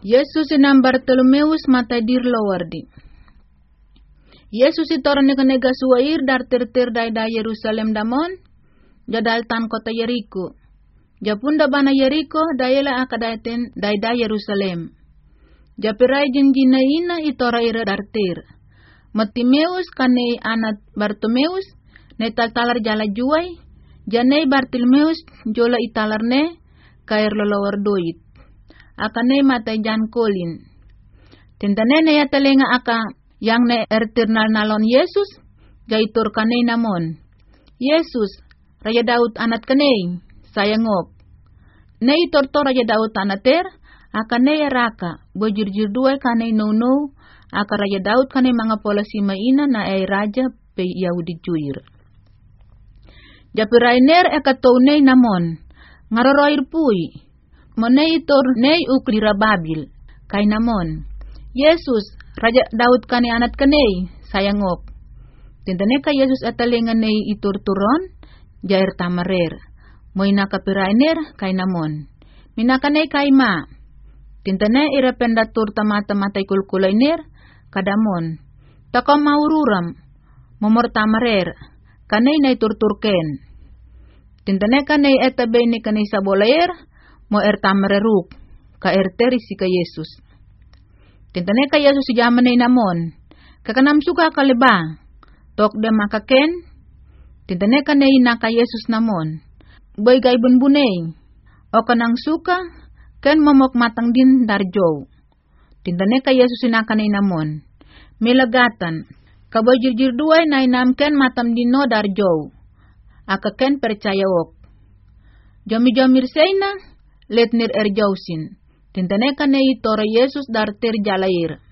Yesus inam Bartolomeus matadir lawardi. Yesus itoran nega suair dar tir da Yerusalem damon, jadal tan kota Yeriko. Japunda bana Yeriko dayela akadaten da Yerusalem. Japirai jinjina ina itora ira dar tir. Matimeus kane anat Bartomeus, ne talar jala juai, janei Bartimeus jola italar ne, kair lolawar doit. Akane matai jan kolin. Tintane ne ya telenga aka yang ne ertirnal nalon Yesus, jaitur kane namon. Yesus, Raja Daud anat kane, sayangok. Ne itortor Raja Daud anater, akane ya raka, bojirjir dua kane no, aka Raja Daud kane mga polisi maina na ay raja pe Yahudi juir. Japirainer ekatone namon, ngaroroir pui. Monei tor nei uklira babil, kay namon. Yesus, Raja Daud kane anat kane, sayangok. Tintane ka Yesus atalengan nei itur turon, jair tamarer. Moina kapirainer, kay namon. Minakane kay ma. Tintane ira pendatur tamata-matay kulkulainer, kadamon. Tako maururam, momor tamarer, kanay nay turturken. Tintane kanay etabe ni kanay sabolayer, mo tamareruk, ka terisi ka Yesus. Tintane ka Yesus si jaman ay namon, kakanam suka kaleba, tok de makaken, tintane kanay na ka Yesus namon, boy gay bunbunay, o kanang suka, ken momok matang din darjow. Tintane ka Yesus sinakanay namon, milagatan, kaboy jirjir duay na inamken matam din no darjow, akaken percayawok. Jomi-jomir sayna, letnir erjausin. Tintane kanay itora Yesus dar ter jalair.